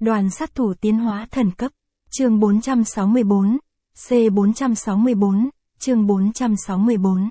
Đoàn sát thủ tiến hóa thần cấp. Chương 464. C464. Chương 464.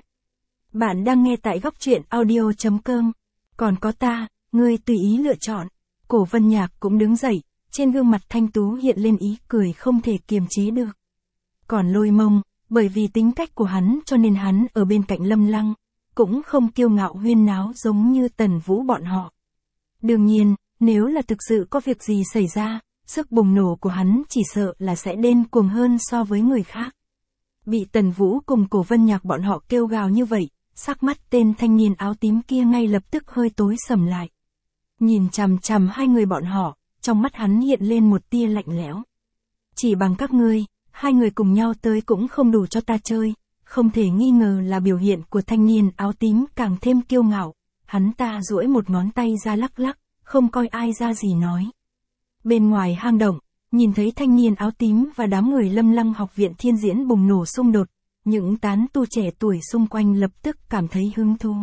Bạn đang nghe tại góc truyện audio.com. Còn có ta, ngươi tùy ý lựa chọn. Cổ Vân Nhạc cũng đứng dậy, trên gương mặt thanh tú hiện lên ý cười không thể kiềm chế được. Còn Lôi Mông, bởi vì tính cách của hắn cho nên hắn ở bên cạnh Lâm Lăng, cũng không kiêu ngạo huyên náo giống như Tần Vũ bọn họ. Đương nhiên, nếu là thực sự có việc gì xảy ra, sức bùng nổ của hắn chỉ sợ là sẽ điên cuồng hơn so với người khác. Bị Tần Vũ cùng Cổ Vân Nhạc bọn họ kêu gào như vậy, sắc mắt tên thanh niên áo tím kia ngay lập tức hơi tối sầm lại. Nhìn chằm chằm hai người bọn họ, trong mắt hắn hiện lên một tia lạnh lẽo. Chỉ bằng các ngươi, hai người cùng nhau tới cũng không đủ cho ta chơi, không thể nghi ngờ là biểu hiện của thanh niên áo tím càng thêm kiêu ngạo. Hắn ta duỗi một ngón tay ra lắc lắc, không coi ai ra gì nói. Bên ngoài hang động, nhìn thấy thanh niên áo tím và đám người Lâm Lăng học viện thiên diễn bùng nổ xung đột, những tán tu trẻ tuổi xung quanh lập tức cảm thấy hứng thú.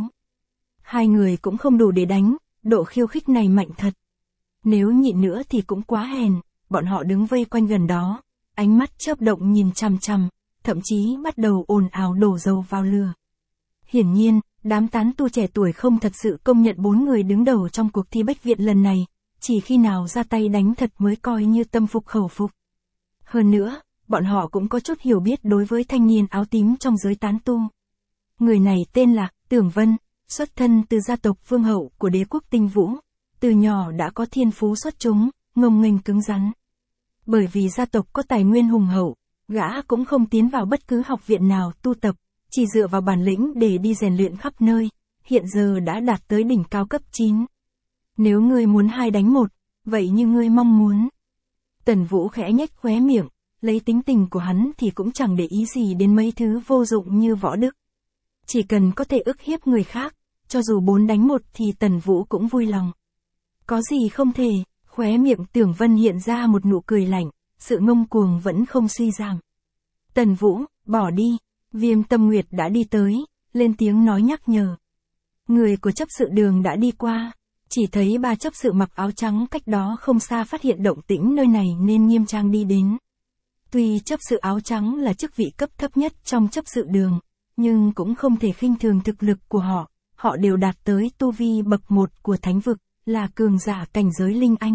Hai người cũng không đủ để đánh, độ khiêu khích này mạnh thật. Nếu nhịn nữa thì cũng quá hèn, bọn họ đứng vây quanh gần đó, ánh mắt chớp động nhìn chằm chằm, thậm chí bắt đầu ồn ào đổ dầu vào lửa. Hiển nhiên, đám tán tu trẻ tuổi không thật sự công nhận bốn người đứng đầu trong cuộc thi bách viện lần này, chỉ khi nào ra tay đánh thật mới coi như tâm phục khẩu phục. Hơn nữa, bọn họ cũng có chút hiểu biết đối với thanh niên áo tím trong giới tán tu. Người này tên là Tưởng Vân, xuất thân từ gia tộc vương hậu của đế quốc Tinh Vũ, từ nhỏ đã có thiên phú xuất chúng, ngông nghênh cứng rắn. Bởi vì gia tộc có tài nguyên hùng hậu, gã cũng không tiến vào bất cứ học viện nào tu tập, chỉ dựa vào bản lĩnh để đi rèn luyện khắp nơi, hiện giờ đã đạt tới đỉnh cao cấp 9. Nếu ngươi muốn 2 đánh 1, vậy như ngươi mong muốn. Tần Vũ khẽ nhếch khóe miệng, lấy tính tình của hắn thì cũng chẳng để ý gì đến mấy thứ vô dụng như võ đức. Chỉ cần có thể ức hiếp người khác, cho dù 4 đánh 1 thì Tần Vũ cũng vui lòng. Có gì không thể, khóe miệng Tưởng Vân hiện ra một nụ cười lạnh, sự ngông cuồng vẫn không suy giảm. Tần Vũ, bỏ đi. Viêm Tâm Nguyệt đã đi tới, lên tiếng nói nhắc nhở. Người của chấp sự đường đã đi qua, chỉ thấy 3 chấp sự mặc áo trắng cách đó không xa phát hiện động tĩnh nơi này nên nghiêm trang đi đến. Tuy chấp sự áo trắng là chức vị cấp thấp nhất trong chấp sự đường, nhưng cũng không thể khinh thường thực lực của họ đều đạt tới tu vi bậc 1 của thánh vực, là cường giả cảnh giới linh anh.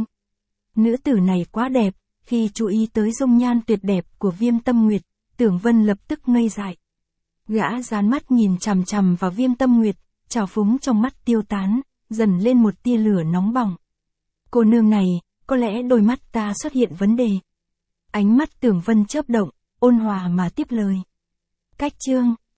Nữ tử này quá đẹp, khi chú ý tới dung nhan tuyệt đẹp của Viêm Tâm Nguyệt, Tưởng Vân lập tức ngây dại. Gã dán mắt nhìn chằm chằm vào Viêm Tâm Nguyệt, trào phúng trong mắt tiêu tán, dần lên một tia lửa nóng bỏng. Cô nương này, có lẽ đôi mắt ta xuất hiện vấn đề. Ánh mắt Tưởng Vân chớp động, ôn hòa mà tiếp lời. Cách chương.